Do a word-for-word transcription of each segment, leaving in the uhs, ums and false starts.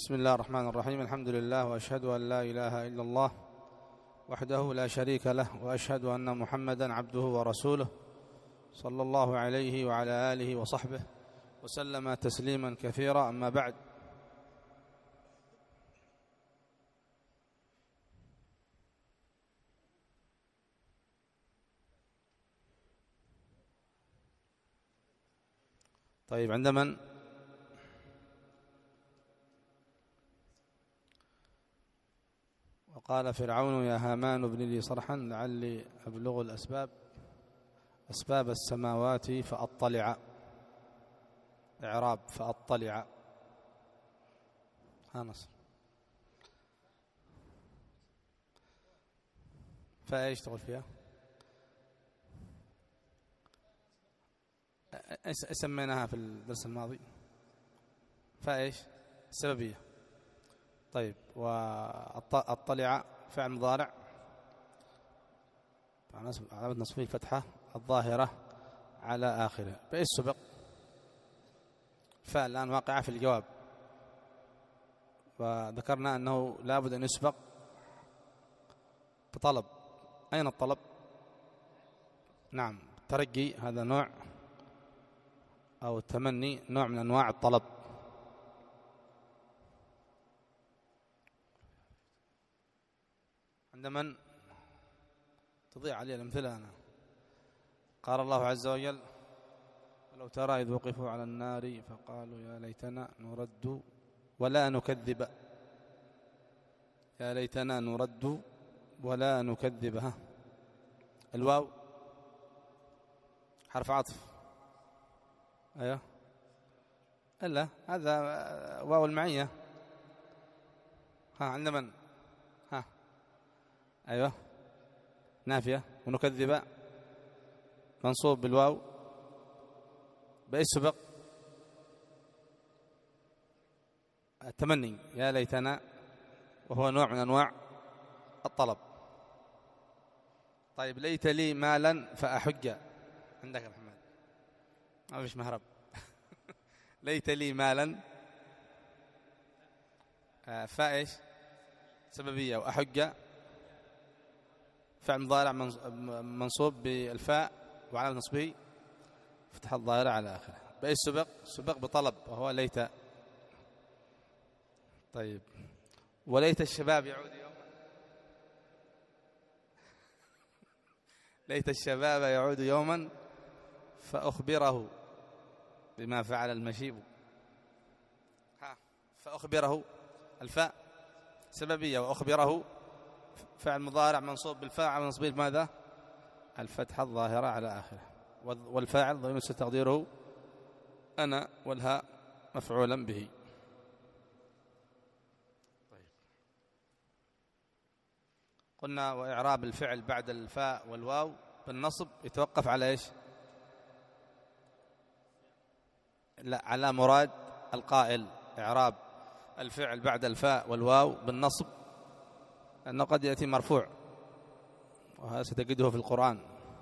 بسم الله الرحمن الرحيم. الحمد لله، وأشهد أن لا إله إلا الله وحده لا شريك له، وأشهد أن محمدا عبده ورسوله صلى الله عليه وعلى آله وصحبه وسلم تسليما كثيرا. أما بعد، طيب عند من؟ وقال فرعون يا هامان ابن لي صرحا لعلي أبلغ الأسباب أسباب السماوات فأطلع. إعراب فأطلع. ها نصر فايش تقول فيها؟ سميناها في الدرس الماضي فايش؟ السببية. طيب، واطلع فعل مضارع علامة نصبه الفتحة الظاهرة على آخره. بإيش سبق؟ فعل الآن واقعة في الجواب، وذكرنا أنه لابد أن يسبق بطلب. أين الطلب؟ نعم، الترجي هذا نوع، أو التمني نوع من أنواع الطلب. عند من؟ تضيع علي الأمثلة أنا. قال الله عز وجل ولو ترى إذ وقفوا على النار فقالوا يا ليتنا نرد ولا نكذب. يا ليتنا نرد ولا نكذب. ها الواو حرف عطف. أيوه، إلا هذا واو المعية. ها عند من؟ ها أيوه نافية. ونكذب منصوب بالواو. بأي سبق؟ التمني يا ليتنا، وهو نوع من أنواع الطلب. طيب، ليت لي مالا فأحج. عندك يا محمد ما فيش مهرب. ليت لي مالا فايش؟ سببية. وأحج فعل مضارع منصوب بالفاء وعلى نصبه فتح الظاهرة على آخره. بأي سبق؟ سبق بطلب وهو ليت. طيب، وليت الشباب يعود يوما. ليت الشباب يعود يوما فأخبره بما فعل المشيب. ها فأخبره الفاء سببية، وأخبره فعل مضارع منصوب بالفاء على نصبه ماذا؟ الفتحة الظاهرة على آخره. والفاعل ضمير تقديره أنا، والهاء مفعولا به. طيب، قلنا وإعراب الفعل بعد الفاء والواو بالنصب يتوقف على إيش؟ لا، على مراد القائل. إعراب الفعل بعد الفاء والواو بالنصب أنه قد يأتي مرفوع، وهذا ستجده في القرآن.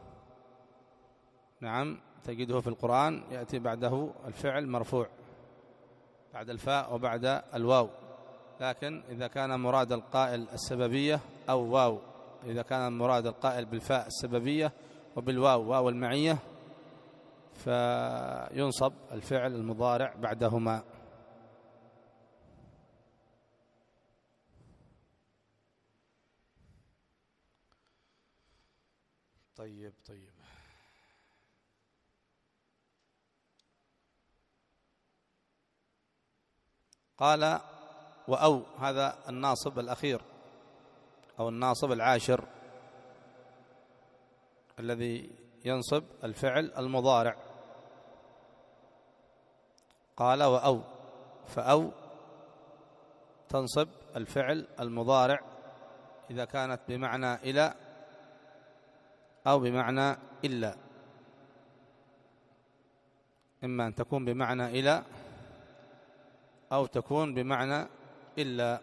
نعم، تجده في القرآن يأتي بعده الفعل مرفوع بعد الفاء وبعد الواو. لكن إذا كان مراد القائل السببية أو واو، إذا كان مراد القائل بالفاء السببية وبالواو واو المعية، فينصب الفعل المضارع بعدهما. طيب طيب قال وأو، هذا الناصب الأخير أو الناصب العاشر الذي ينصب الفعل المضارع. قال وأو، فأو تنصب الفعل المضارع إذا كانت بمعنى إلى أو بمعنى إلا. إما أن تكون بمعنى إلى أو تكون بمعنى إلا.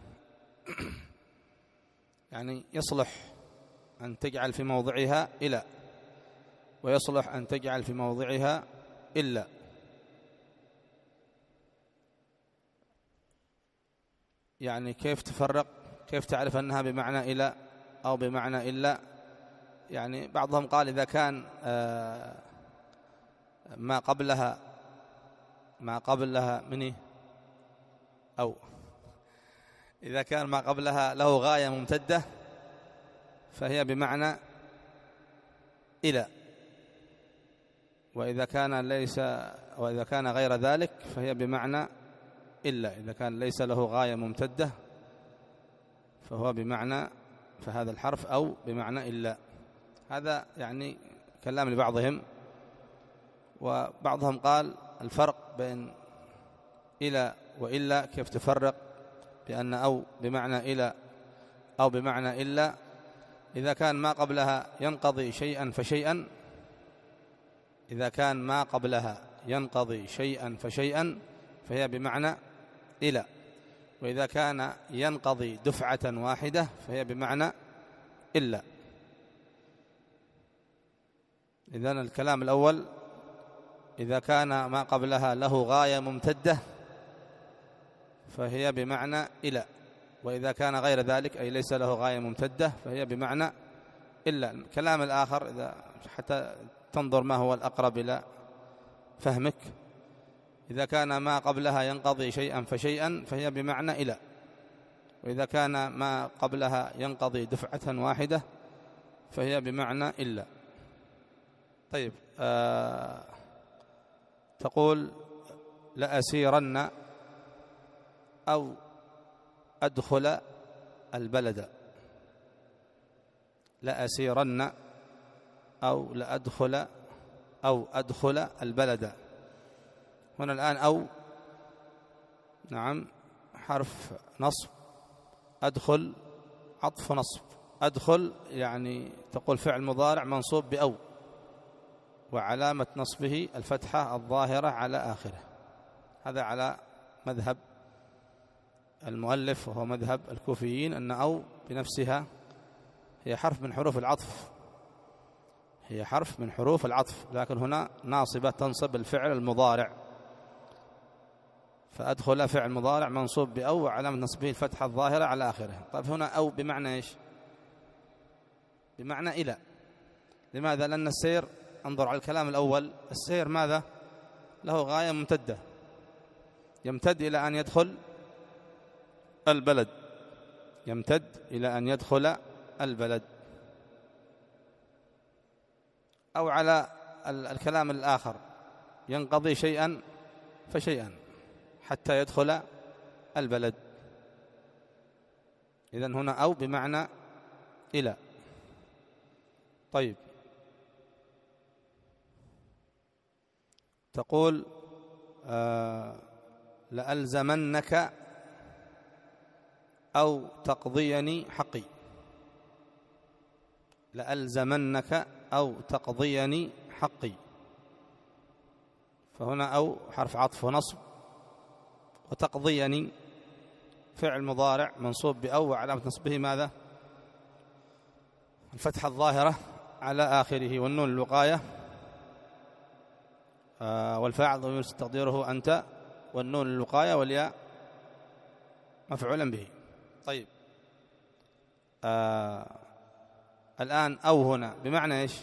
يعني يصلح أن تجعل في موضعها إلى، ويصلح أن تجعل في موضعها إلا. يعني كيف تفرق، كيف تعرف أنها بمعنى إلى أو بمعنى إلا؟ يعني بعضهم قال إذا كان ما قبلها ما قبلها مني أو إذا كان ما قبلها له غاية ممتدة فهي بمعنى إلى، وإذا كان ليس وإذا كان غير ذلك فهي بمعنى إلا. إذا كان ليس له غاية ممتدة فهو بمعنى فهذا الحرف أو بمعنى إلا. هذا يعني كلام لبعضهم. وبعضهم قال الفرق بين إلى وإلا كيف تفرق بأن أو بمعنى إلى أو بمعنى إلا. إذا كان ما قبلها ينقضي شيئا فشيئا إذا كان ما قبلها ينقضي شيئا فشيئا فهي بمعنى إلى، وإذا كان ينقضي دفعة واحدة فهي بمعنى إلا. إذن الكلام الأول إذا كان ما قبلها له غاية ممتدة فهي بمعنى إلى، وإذا كان غير ذلك أي ليس له غاية ممتدة فهي بمعنى إلا. الكلام الآخر إذا حتى تنظر ما هو الأقرب إلى فهمك، إذا كان ما قبلها ينقضي شيئا فشيئا فهي بمعنى إلى، وإذا كان ما قبلها ينقضي دفعة واحدة فهي بمعنى إلا. طيب آه تقول لأسيرن أو أدخل البلد، لأسيرن أو لأدخل أو أدخل البلد. هنا الآن أو نعم حرف نصب، أدخل عطف نصب. أدخل يعني تقول فعل مضارع منصوب بأو، وعلامة نصبه الفتحة الظاهرة على آخره. هذا على مذهب المؤلف وهو مذهب الكوفيين، أن أو بنفسها هي حرف من حروف العطف، هي حرف من حروف العطف، لكن هنا ناصبة تنصب الفعل المضارع. فأدخل فعل مضارع منصوب بأو وعلامة نصبه الفتحة الظاهرة على آخره. طيب هنا أو بمعنى إيش؟ بمعنى إلى. لماذا؟ لأن السير، انظر على الكلام الأول، السير ماذا؟ له غاية ممتدة، يمتد إلى أن يدخل البلد، يمتد إلى أن يدخل البلد. أو على الكلام الآخر ينقضي شيئا فشيئا حتى يدخل البلد. إذن هنا أو بمعنى إلى. طيب تقول آه لألزمنك أو تقضيني حقي، لألزمنك أو تقضيني حقي. فهنا أو حرف عطف ونصب، وتقضيني فعل مضارع منصوب بأو وعلامة نصبه ماذا؟ الفتحة الظاهرة على آخره، والنون الوقاية آه والفاعل ضمير تقديره أنت، والنون الوقاية والياء مفعولا به. طيب آه الآن أو هنا بمعنى إيش؟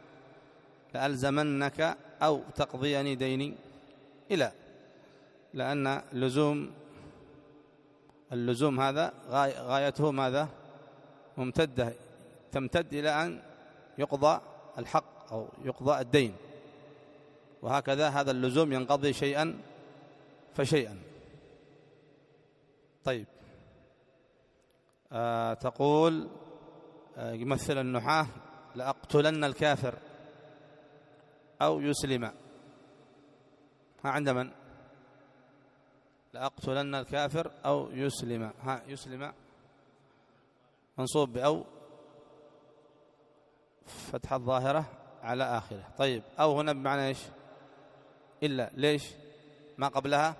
لألزمنك أو تقضيني ديني إلى، لأن لزوم اللزوم هذا غايته ماذا؟ ممتدة، تمتد إلى أن يقضى الحق أو يقضى الدين، وهكذا هذا اللزوم ينقضي شيئا فشيئا. طيب آه تقول آه يمثل النحاة لأقتلن الكافر أو يسلم. ها عند من؟ لأقتلن الكافر أو يسلم. ها يسلم منصوب بأو فتحة الظاهرة على آخره. طيب أو هنا بمعنى إيش؟ إلا. ليش؟ ما قبلها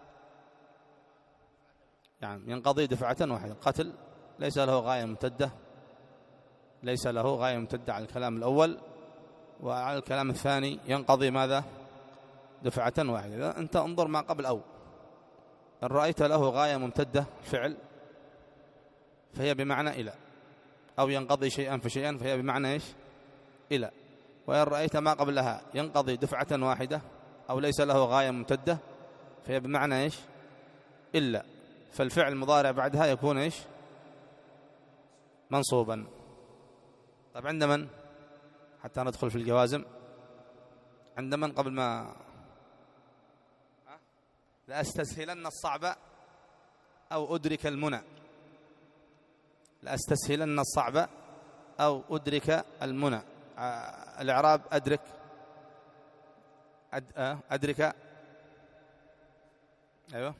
يعني ينقضي دفعة واحدة. القتل ليس له غاية ممتدة، ليس له غاية ممتدة على الكلام الأول، وعلى الكلام الثاني ينقضي ماذا؟ دفعة واحدة. أنت انظر ما قبل أو، إن رأيت له غاية ممتدة فعل فهي بمعنى إلى، أو ينقضي شيئا فشيئا فهي بمعنى إيش؟ إلى. وإن رأيت ما قبلها ينقضي دفعة واحدة أو ليس له غاية ممتدة فهي بمعنى إيش؟ إلا. فالفعل المضارع بعدها يكون إيش؟ منصوبا. طيب عند من؟ حتى ندخل في الجوازم. عند من قبل ما لأستسهلن الصعب أو أدرك المنى. لأستسهلن الصعب أو أدرك المنى. الإعراب أدرك أد... أدرك أيوه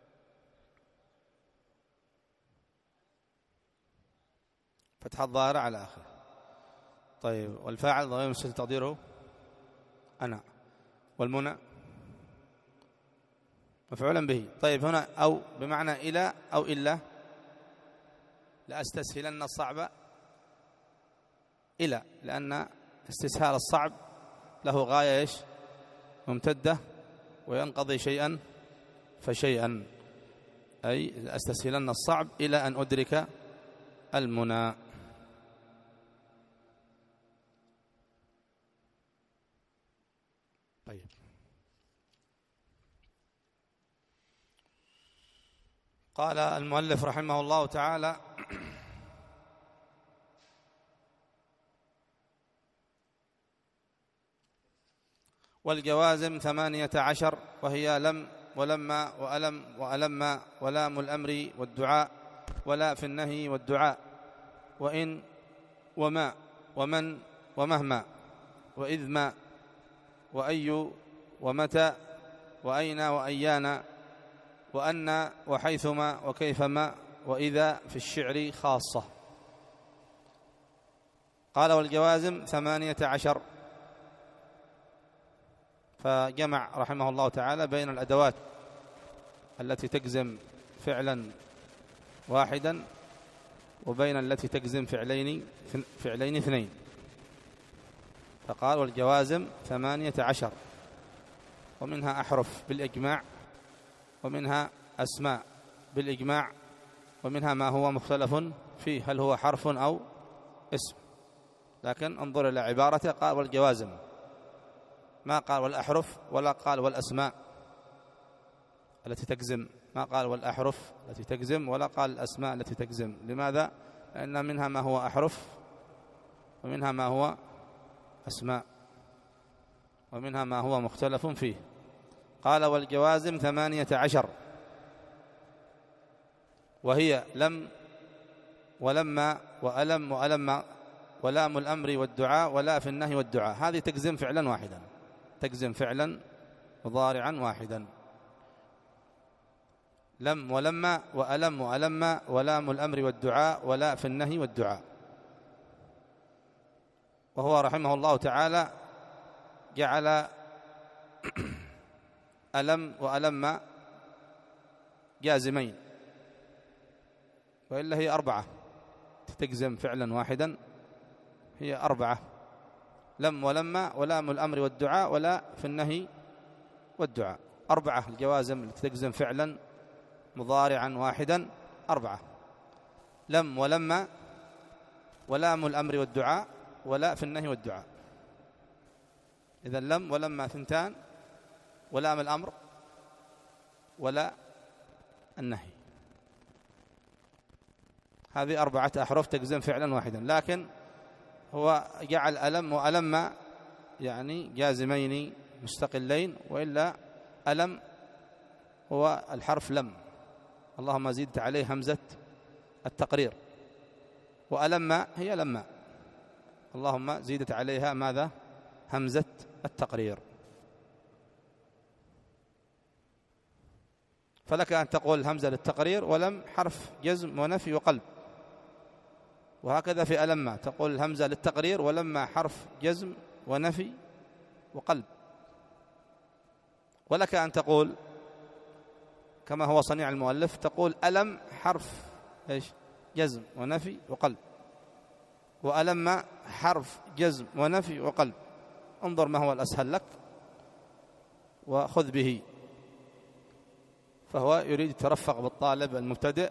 فتح الظاهرة على آخره. طيب والفاعل ضمير مستتر تقديره أنا، والمنى مفعولا به. طيب هنا أو بمعنى إلى أو إلا. لأستسهلن الصعب إلى، لأن استسهال الصعب له غاية إيش؟ ممتدة، وينقضي شيئا فشيئا، أي لأستسهلن الصعب إلى أن أدرك المنى. طيب قال المؤلف رحمه الله تعالى: والجوازم ثمانية عشر، وهي لم ولما وألم وألم ولام الأمر والدعاء ولا في النهي والدعاء وإن وما ومن ومهما وإذ ما وأي ومتى وأين وأيان وأن وحيثما وكيفما وإذا في الشعر خاصة. قال: والجوازم ثمانية عشر. فجمع رحمه الله تعالى بين الأدوات التي تجزم فعلا واحدا وبين التي تجزم فعلين فعلين اثنين. فقال: والجوازم ثمانية عشر، ومنها أحرف بالإجماع، ومنها أسماء بالإجماع، ومنها ما هو مختلف فيه هل هو حرف أو اسم. لكن انظر إلى عبارته، قال: والجوازم، ما قال والأحرف ولا قال والأسماء التي تجزم، ما قال والأحرف التي تجزم ولا قال الأسماء التي تجزم. لماذا؟ لأن منها ما هو أحرف، ومنها ما هو أسماء، ومنها ما هو مختلف فيه. قال: والجوازم ثمانية عشر، وهي لم ولما وألم وألم ولام الأمر والدعاء ولا في النهي والدعاء. هذه تجزم فعلا واحدا، تجزم فعلا مضارعا واحدا. لم ولما وألم وألم ولام الأمر والدعاء ولا في النهي والدعاء. وهو رحمه الله تعالى جعل ألم وألم جازمين، وإلا هي أربعة تجزم فعلا واحدا، هي أربعة: لم ولما ولام الأمر والدعاء ولا في النهي والدعاء. أربعة الجوازم التي تجزم فعلا مضارعا واحدا، أربعة: لم ولما ولام الأمر والدعاء ولا في النهي والدعاء. إذن لم ولما ثنتان، ولام الأمر ولا النهي. هذه أربعة أحرف تجزم فعلا واحدا. لكن هو جعل ألم وألم يعني جازمين مستقلين، وإلا ألم هو الحرف لم، اللهم زدت عليه همزة التقرير، وألم هي لما، اللهم زدت عليها ماذا؟ همزة التقرير. فلك أن تقول همزة للتقرير، ولم حرف جزم ونفي وقلب. وهكذا في ألم تقول همزة للتقرير، ولما حرف جزم ونفي وقلب. ولك أن تقول كما هو صنيع المؤلف، تقول ألم حرف إيش؟ جزم ونفي وقلب، وألم حرف جزم ونفي وقلب. انظر ما هو الأسهل لك وخذ به. فهو يريد يترفق بالطالب المبتدئ،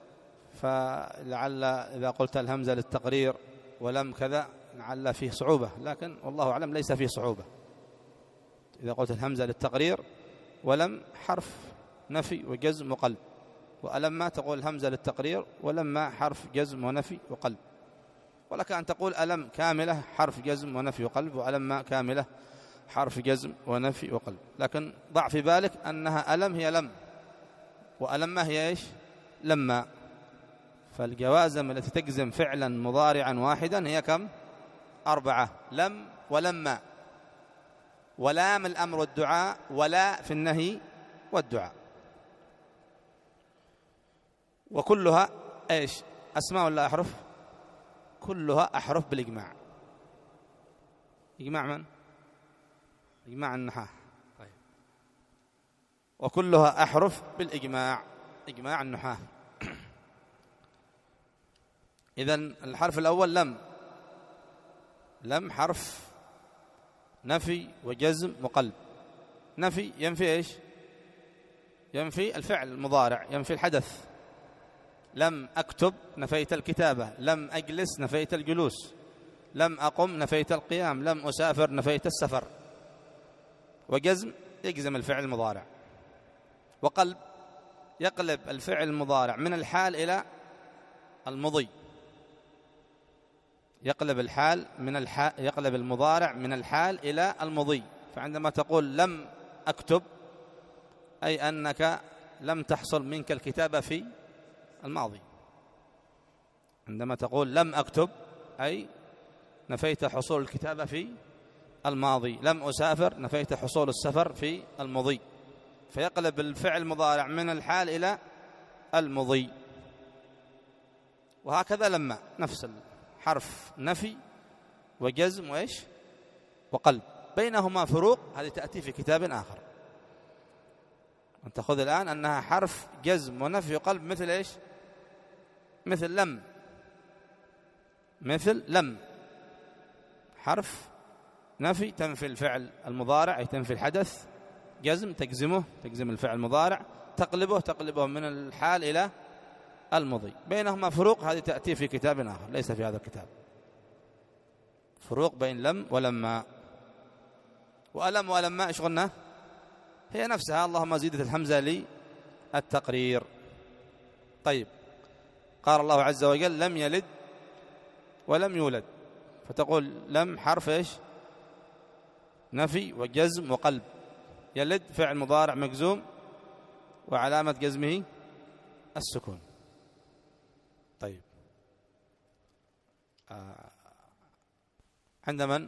فلعل إذا قلت الهمزة للتقرير ولم كذا لعل فيه صعوبة، لكن والله أعلم ليس فيه صعوبة. إذا قلت الهمزة للتقرير ولم حرف نفي وجزم وقلب، وألما تقول الهمزة للتقرير ولما حرف جزم ونفي وقلب، ولك أن تقول ألم كاملة حرف جزم ونفي وقلب، وألما كاملة حرف جزم ونفي وقلب. لكن ضع في بالك أنها ألم هي لم، وألما هي إيش؟ لما. فالجوازم التي تجزم فعلا مضارعا واحدا هي كم؟ أربعة: لم ولما، ولام الأمر والدعاء، ولا في النهي والدعاء. وكلها إيش؟ أسماء ولا أحرف؟ كلها أحرف بالإجماع. إجماع من؟ إجماع النحاة. طيب. وكلها أحرف بالإجماع، إجماع النحاة. إذن الحرف الأول لم، لم حرف نفي وجزم وقلب. نفي ينفي إيش؟ ينفي الفعل المضارع، ينفي الحدث. لم أكتب نفيت الكتابة، لم أجلس نفيت الجلوس، لم أقم نفيت القيام، لم أسافر نفيت السفر. وجزم يجزم الفعل المضارع. وقلب يقلب الفعل المضارع من الحال إلى المضي، يقلب الحال من الحال، يقلب المضارع من الحال إلى المضي. فعندما تقول لم أكتب أي أنك لم تحصل منك الكتابة في الماضي. عندما تقول لم أكتب أي نفيت حصول الكتابة في الماضي. لم أسافر نفيت حصول السفر في المضي. فيقلب الفعل المضارع من الحال إلى المضي. وهكذا لما نفس حرف نفي وجزم وإيش وقلب، بينهما فروق، هذه تأتي في كتاب آخر. أنت خذ الآن أنها حرف جزم ونفي وقلب مثل إيش؟ مثل لم، مثل لم حرف نفي تنفي الفعل المضارع أي تنفي الحدث، جزم تجزمه تجزم الفعل المضارع، تقلبه تقلبه من الحال إلى المضي. بينهما فروق، هذه تأتي في كتاب آخر ليس في هذا الكتاب. فروق بين لم ولما. وألم ولما إيش قلنا؟ هي نفسها، اللهم زيدت الحمزة للتقرير. طيب، قال الله عز وجل لم يلد ولم يولد، فتقول لم حرف إيش؟ نفي وجزم وقلب. يلد فعل مضارع مجزوم وعلامة جزمه السكون. طيب، آه. عند من؟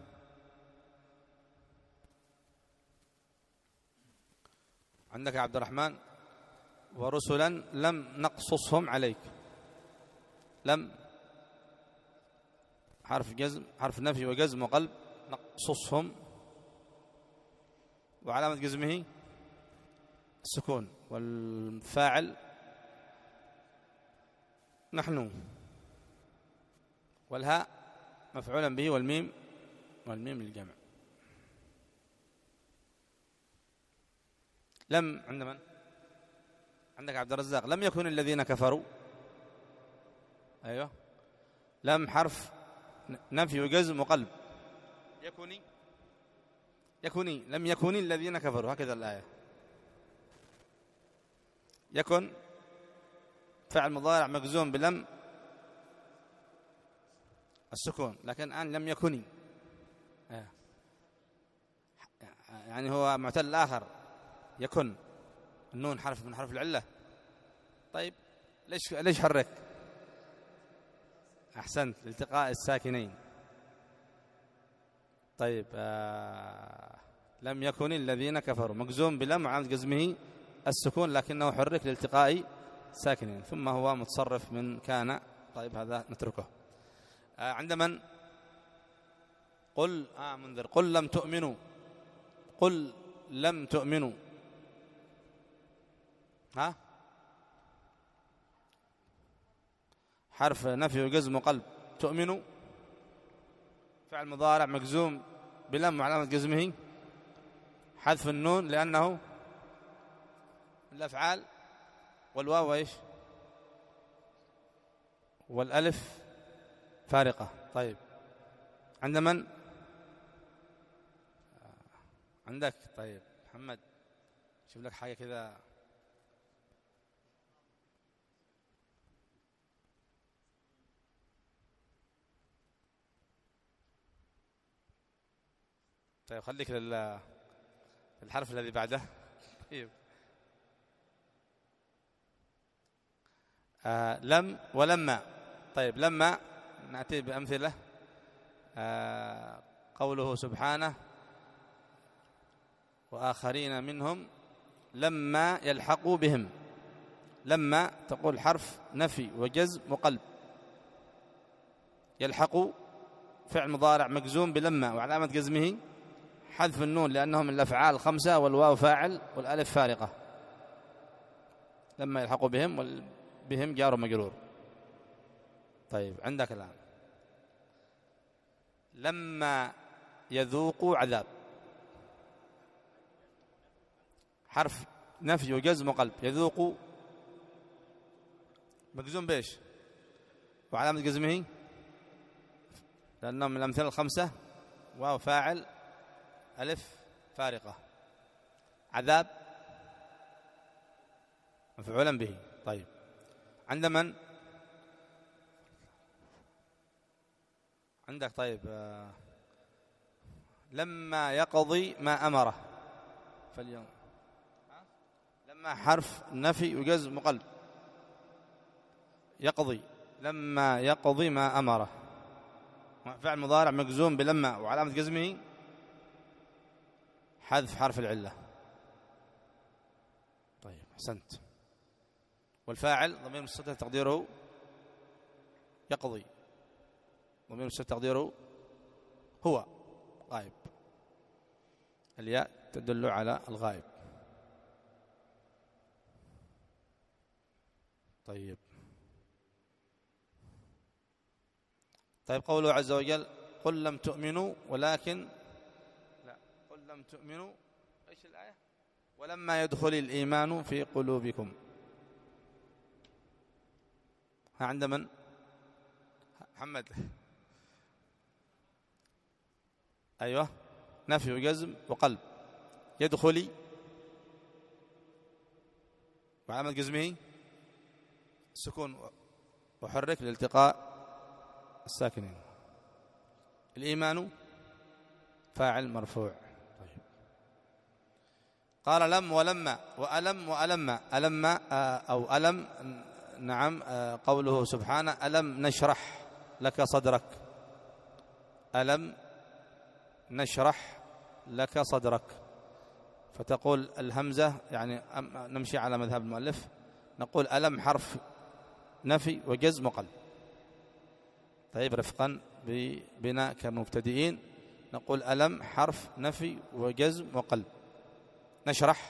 عندك يا عبد الرحمن. ورسلا لم نقصصهم عليك. لم حرف جزم، حرف نفي وجزم وقلب. نقصصهم وعلامة جزمه السكون، والفاعل نحن، والهاء مفعولا به، والميم والميم للجمع. لم عند من؟ عندك عبد الرزاق. لم يكن الذين كفروا. أيوه، لم حرف نفي وجزم وقلب. يكوني يكوني لم يكن الذين كفروا، هكذا الآية. يكن فعل مضارع مجزوم بلم السكون، لكن الآن لم يكن، يعني هو معتل آخر. يكن النون حرف من حرف العلة. طيب، ليش ليش حرك؟ أحسنت، لالتقاء الساكنين. طيب، آه لم يكن الذين كفروا مجزوم بلم وعلامة جزمه السكون، لكنه حرك لالتقاء ساكنين، ثم هو متصرف من كان. طيب، هذا نتركه. آه عند من؟ قل آه منذر. قل لم تؤمنوا. قل لم تؤمنوا. ها؟ حرف نفي وجزم وقلب. تؤمنوا فعل مضارع مجزوم بلم وعلامة جزمه حذف النون لأنه الأفعال والواو إيش؟ والألف فارقة. طيب عند من؟ عندك. طيب محمد شوف لك حاجة كذا. طيب خليك للحرف الذي بعده. طيب آه لم ولما. طيب لما نأتي بأمثلة. آه قوله سبحانه وآخرين منهم لما يلحقوا بهم. لما تقول حرف نفي وجزم وقلب. يلحقوا فعل مضارع مجزوم بلما وعلامة جزمه حذف النون لأنهم من الأفعال الخمسة والواو فاعل والألف فارقة. لما يلحقوا بهم والبهم جار ومجرور. طيب عندك الآن لما يذوقوا عذاب. حرف نفي وجزم وقلب. يذوقوا مجزوم بيش وعلامة جزمه لأنهم من الأمثلة الخمسة واو فاعل ألف فارقة. عذاب مفعولا به. طيب عند من؟ عندك. طيب آه لما يقضي ما أمره فاليوم. لما حرف نفي وجزم وقلب. يقضي لما يقضي ما أمره فعل مضارع مجزوم بلما وعلامة جزمه حذف حرف العلة. طيب أحسنت. والفاعل ضمير مستتر تقديره يقضي. ضمير مستتر تقديره هو غائب. الياء تدل على الغائب. طيب طيب قوله عز وجل قل لم تؤمنوا ولكن لا قل لم تؤمنوا. ايش الآية؟ ولما يدخل الإيمان في قلوبكم. ها عند من؟ محمد. أيوة نفي وجزم وقلب. يدخلي وعلامة جزمه السكون وحرك لالتقاء الساكنين. الإيمان فاعل مرفوع. طيب قال لم ولما وألم وألم. ألم أو ألم. نعم قوله سبحانه ألم نشرح لك صدرك. ألم نشرح لك صدرك. فتقول الهمزة يعني نمشي على مذهب المؤلف نقول ألم حرف نفي وجزم وقلب. طيب رفقا بنا كمبتدئين نقول ألم حرف نفي وجزم وقلب. نشرح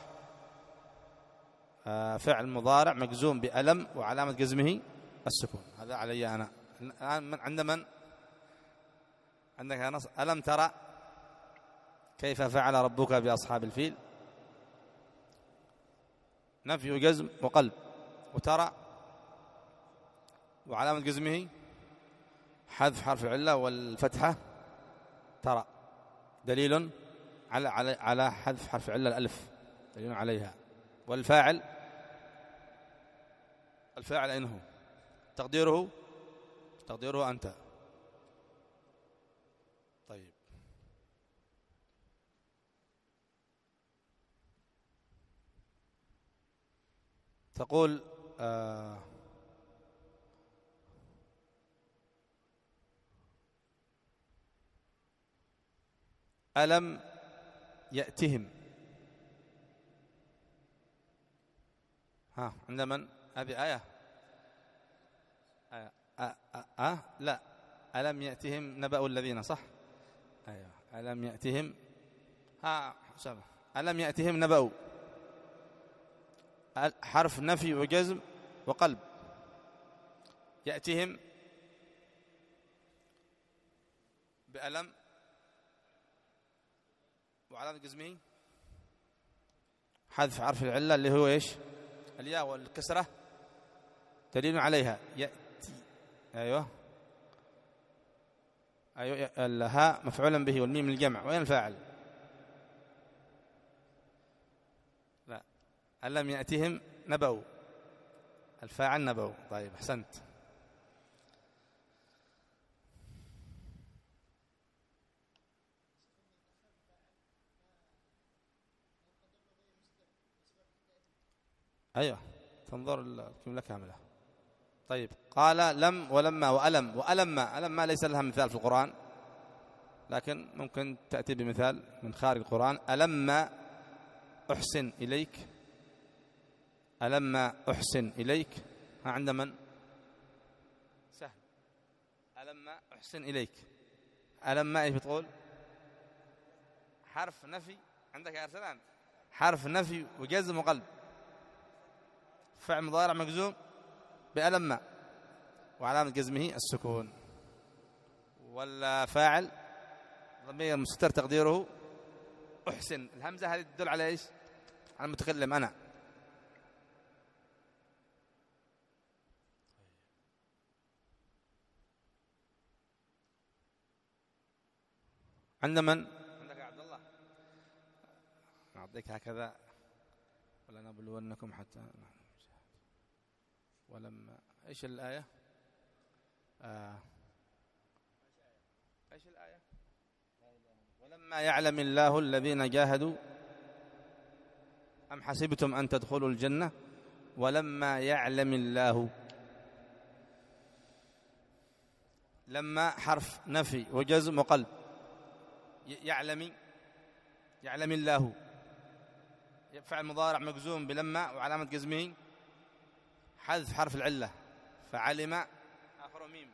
فعل مضارع مجزوم بألم وعلامة جزمه السكون. هذا علي أنا. الآن عند من؟ عندك يا نصر. ألم ترى كيف فعل ربك بأصحاب الفيل. نفي وجزم وقلب. وترى وعلامة جزمه حذف حرف العلة والفتحة ترى دليل على على على حذف حرف العلة الألف دليل عليها. والفاعل الفاعل أين هو؟ تقديره تقديره أنت. طيب تقول آه ألم يأتهم. ها عند من؟ هذه آية. آية. آه. آه. آه. لا ألم يأتهم نبأ الذين. صح. أيوة. ألم يأتهم. ها شبه. ألم يأتهم نبأ حرف نفي وجزم وقلب. يأتهم بألم وعلامة جزمه حذف حرف العلة اللي هو إيش؟ الياء والكسرة دليل عليها يأتي. أيوه أيوه الهاء مفعولا به والميم الجمع. وين الفاعل؟ لا، ألم يأتهم نبأ، الفاعل نبأ. طيب أحسنت. أيوه تنظر الجملة كاملة. طيب قال لم ولما وألم. وألم ألم ما ليس لها مثال في القرآن، لكن ممكن تأتي بمثال من خارج القرآن. ألم أحسن إليك، ألم أحسن إليك. ها عند من؟ سهل. ألم أحسن إليك. ألم إيش بتقول؟ حرف نفي عندك يا أرسلان، حرف نفي وجزم وقلب، فعل مضارع مجزوم بألم وعلامة جزمه السكون. ولا فاعل ضمير مستتر تقديره أحسن. الهمزة هذه تدل على إيش؟ على المتكلم أنا. عند من؟ عندك يا عبد الله. أعطيك هكذا ولا نبلونكم حتى. ولما إيش الآية؟ آه. إيش الآية؟ ولما يعلم الله الذين جاهدوا أم حسبتم أن تدخلوا الجنة ولما يعلم الله. لما حرف نفي وجزم وقلب. يعلم يعلم الله فعل مضارع مجزوم بلما وعلامة جزمه حذف حرف العلة، فعلم آخر ميم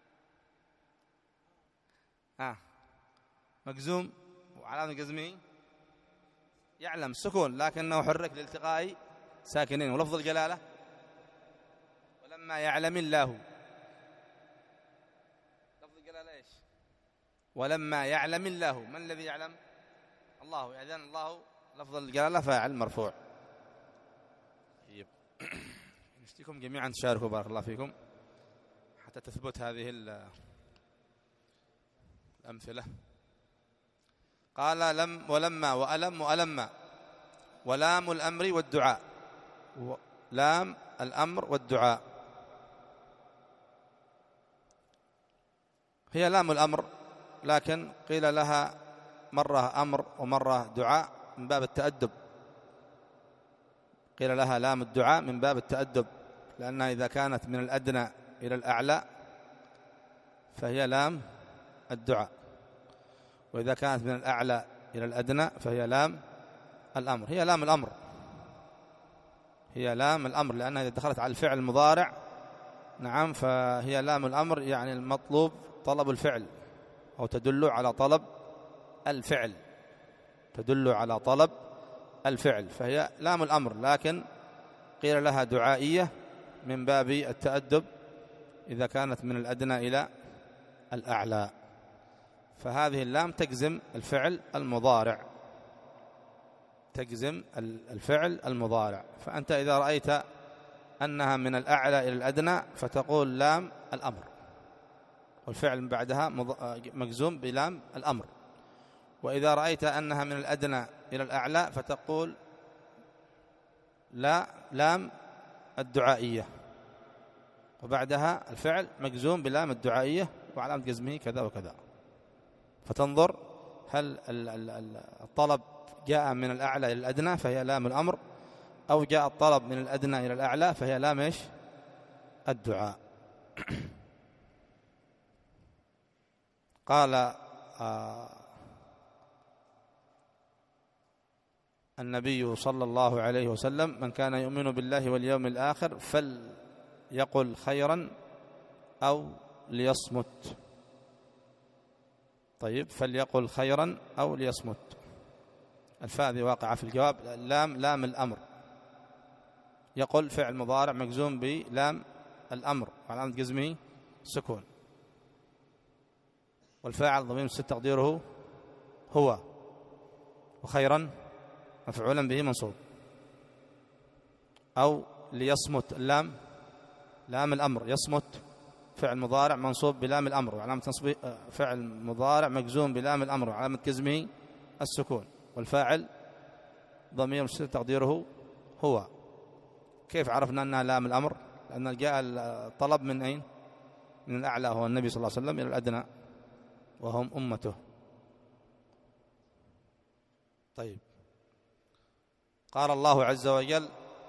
آه مجزوم وعلامة جزمه يعلم سكون، لكنه حرك لالتقاء ساكنين. ولفظ الجلالة ولما يعلم الله. لفظ الجلالة إيش؟ ولما يعلم الله. من الذي يعلم؟ الله. إذن الله لفظ الجلالة فاعل مرفوع. طيب نشتيكم جميعا تشاركوا بارك الله فيكم حتى تثبت هذه الأمثلة. قال لم ولما وألم وألم. ولام الأمر والدعاء. لام الأمر والدعاء هي لام الأمر، لكن قيل لها مرة أمر ومرة دعاء من باب التأدب. قيل لها لام الدعاء من باب التأدب، لأنها إذا كانت من الأدنى إلى الأعلى فهي لام الدعاء، وإذا كانت من الأعلى إلى الأدنى فهي لام الأمر. هي لام الأمر، هي لام الأمر، لأنها إذا دخلت على الفعل المضارع نعم فهي لام الأمر، يعني المطلوب طلب الفعل، أو تدل على طلب الفعل، تدل على طلب الفعل، فهي لام الأمر. لكن قيل لها دعائية من باب التأدب إذا كانت من الأدنى إلى الأعلى. فهذه اللام تجزم الفعل المضارع، تجزم الفعل المضارع. فأنت إذا رأيت أنها من الأعلى إلى الأدنى فتقول لام الأمر، والفعل من بعدها مجزوم بلام الأمر. وإذا رأيت أنها من الأدنى إلى الأعلى فتقول لا لام الدعائية، وبعدها الفعل مجزوم بلام الدعائية وعلامة جزمه كذا وكذا. فتنظر هل الطلب جاء من الأعلى إلى الأدنى فهي لام الأمر، أو جاء الطلب من الأدنى إلى الأعلى فهي لام إيش؟ الدعاء. قال آه النبي صلى الله عليه وسلم: من كان يؤمن بالله واليوم الآخر فليقل خيرا أو ليصمت. طيب، فليقل خيرا أو ليصمت، الفاء ذي واقعة في الجواب. لام لام الأمر، يقل فعل مضارع مجزوم بلام الأمر وعلامة جزمه سكون، والفاعل ضمير مستتر تقديره هو، وخيرا مفعولا به منصوب. أو ليصمت، اللام لام الأمر، يصمت فعل مضارع منصوب بلام الأمر وعلامة نصبه فعل مضارع مجزوم بلام الأمر وعلامة جزمه السكون، والفاعل ضمير مستتر تقديره هو. كيف عرفنا أنها لام الأمر؟ لأن جاء الطلب من أين؟ من الأعلى هو النبي صلى الله عليه وسلم إلى الأدنى وهم أمته. طيب، قال الله عز وجل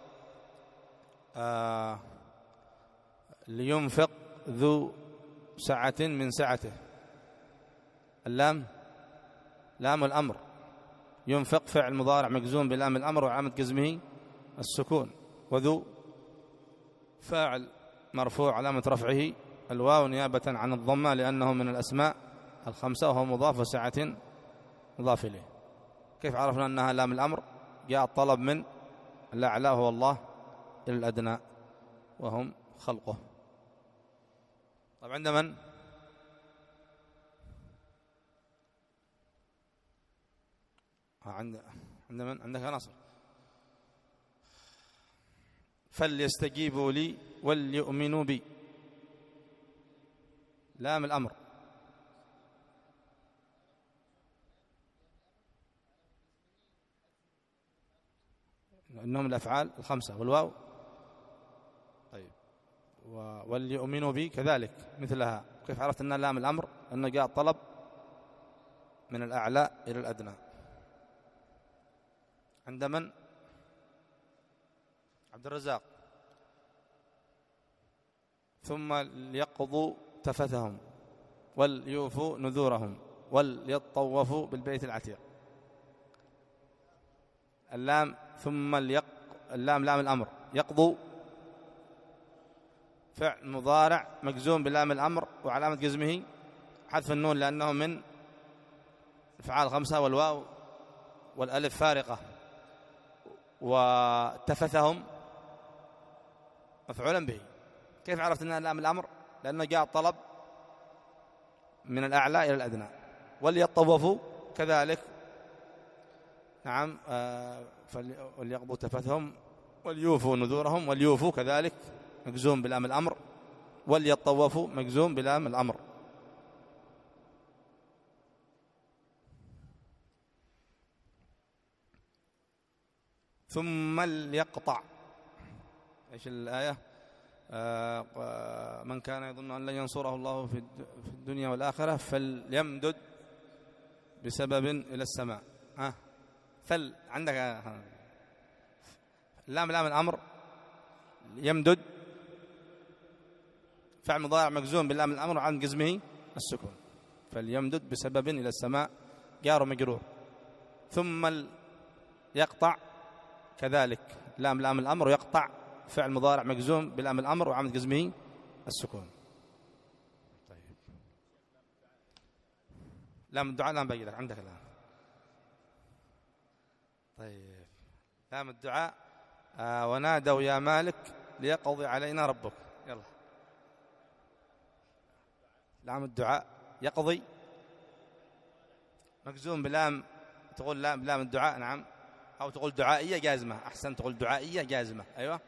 آه لينفق ذو سعة من سعته، اللام لام الأمر، ينفق فعل مضارع مجزوم بلام الأمر وعلامة جزمه السكون، وذو فاعل مرفوع علامة رفعه الواو نيابة عن الضمة لأنه من الأسماء الخمسة وهو مضاف وسعة مضاف إليه. كيف عرفنا أنها لام الأمر؟ جاء الطلب من الأعلى هو الله إلى الأدنى وهم خلقه. طيب، عند من؟ عند عند من؟ عندك ناصر. فليستجيبوا لي وليؤمنوا بي، لام الأمر، إنهم الأفعال الخمسة والواو. طيب، وليؤمنوا بي كذلك مثلها. كيف عرفت أنها لام الأمر؟ أنه جاء الطلب من الأعلى إلى الأدنى. عند من؟ عبد الرزاق. ثم ليقضوا تفثهم وليوفوا نذورهم وليطوفوا بالبيت العتيق، اللام ثم ليق اللام لام الأمر، يقضوا فعل مضارع مجزوم بلام الأمر وعلامة جزمه حذف النون لأنه من الأفعال الخمسة، والواو والألف فارقة، وتفثهم مفعولا به. كيف عرفت أنها لام الأمر؟ لأنه جاء الطلب من الأعلى إلى الأدنى. وليطوفوا كذلك، نعم، آه وليقضوا تفثهم وليوفوا نذورهم، وليوفوا كذلك مجزوم بلام الأمر، وليطوفوا مجزوم بلام الأمر. ثم ليقطع، ايش الآية؟ آه من كان يظن أن لن ينصره الله في الدنيا والآخرة فليمدد بسبب إلى السماء. ها، فل عندك لام لام الأمر، يمدد فعل مضارع مجزوم باللام الأمر وعن جزمه السكون، فليمدد بسبب إلى السماء جار مجرور. ثم يقطع كذلك لام لام الأمر، ويقطع فعل مضارع مجزوم باللام الأمر وعن جزمه السكون. طيب، لام الدعاء لام باقي لك عندك الآن. طيب، لام الدعاء آه ونادوا يا مالك ليقضي علينا ربك، يلا. لام الدعاء يقضي مجزوم بلام، تقول لام لام الدعاء، نعم، أو تقول دعائية جازمة، أحسن تقول دعائية جازمة، أيوة.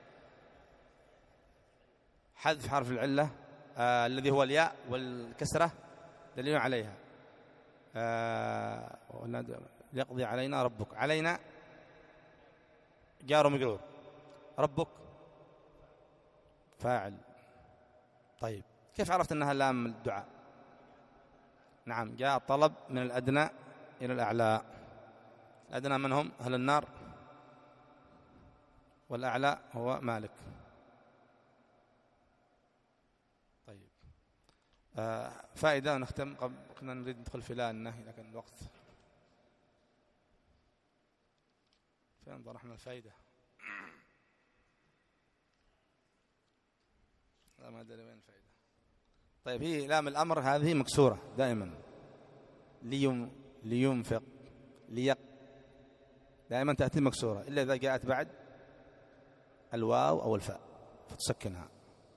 حذف حرف العلة آه الذي هو الياء والكسرة دليل عليها. آه ليقضي علينا ربك، علينا جار مجرور، ربك فاعل. طيب، كيف عرفت أنها لام الدعاء؟ نعم، جاء طلب من الأدنى إلى الأعلى. الأدنى من هم؟ أهل النار، والأعلى هو مالك. طيب، آه فائدة نختم قبل، كنا نريد ندخل في لا النهي لكن الوقت. فين طرحنا الفائدة؟ لا، ما أدري وين الفائدة. طيب، هي لام الأمر هذه مكسورة دائما، ليم لينفق ليق، دائما تأتي مكسورة إلا إذا جاءت بعد الواو أو الفاء فتسكنها.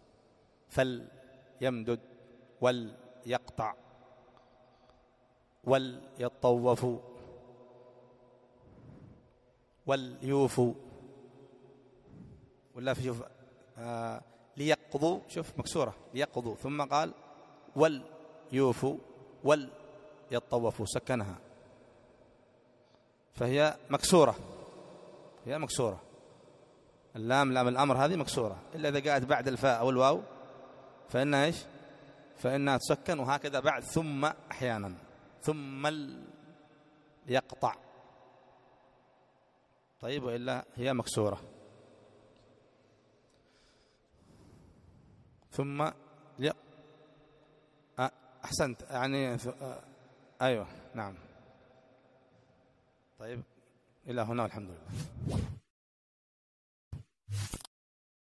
فليمدد وليقطع وليطوفوا وليوفوا ولا في شوف آه ليقضوا، شوف مكسورة ليقضوا، ثم قال وليوفوا وليطوفوا سكنها، فهي مكسورة، هي مكسورة. اللام لام الأمر هذه مكسورة، إلا إذا جاءت بعد الفاء أو الواو فإنها إيش؟ فإنها تسكن. وهكذا بعد ثم أحيانا، ثم يقطع. طيب، وإلا هي مكسورة. ثم لي... أحسنت يعني أيوة نعم. طيب، إلى هنا والحمد لله.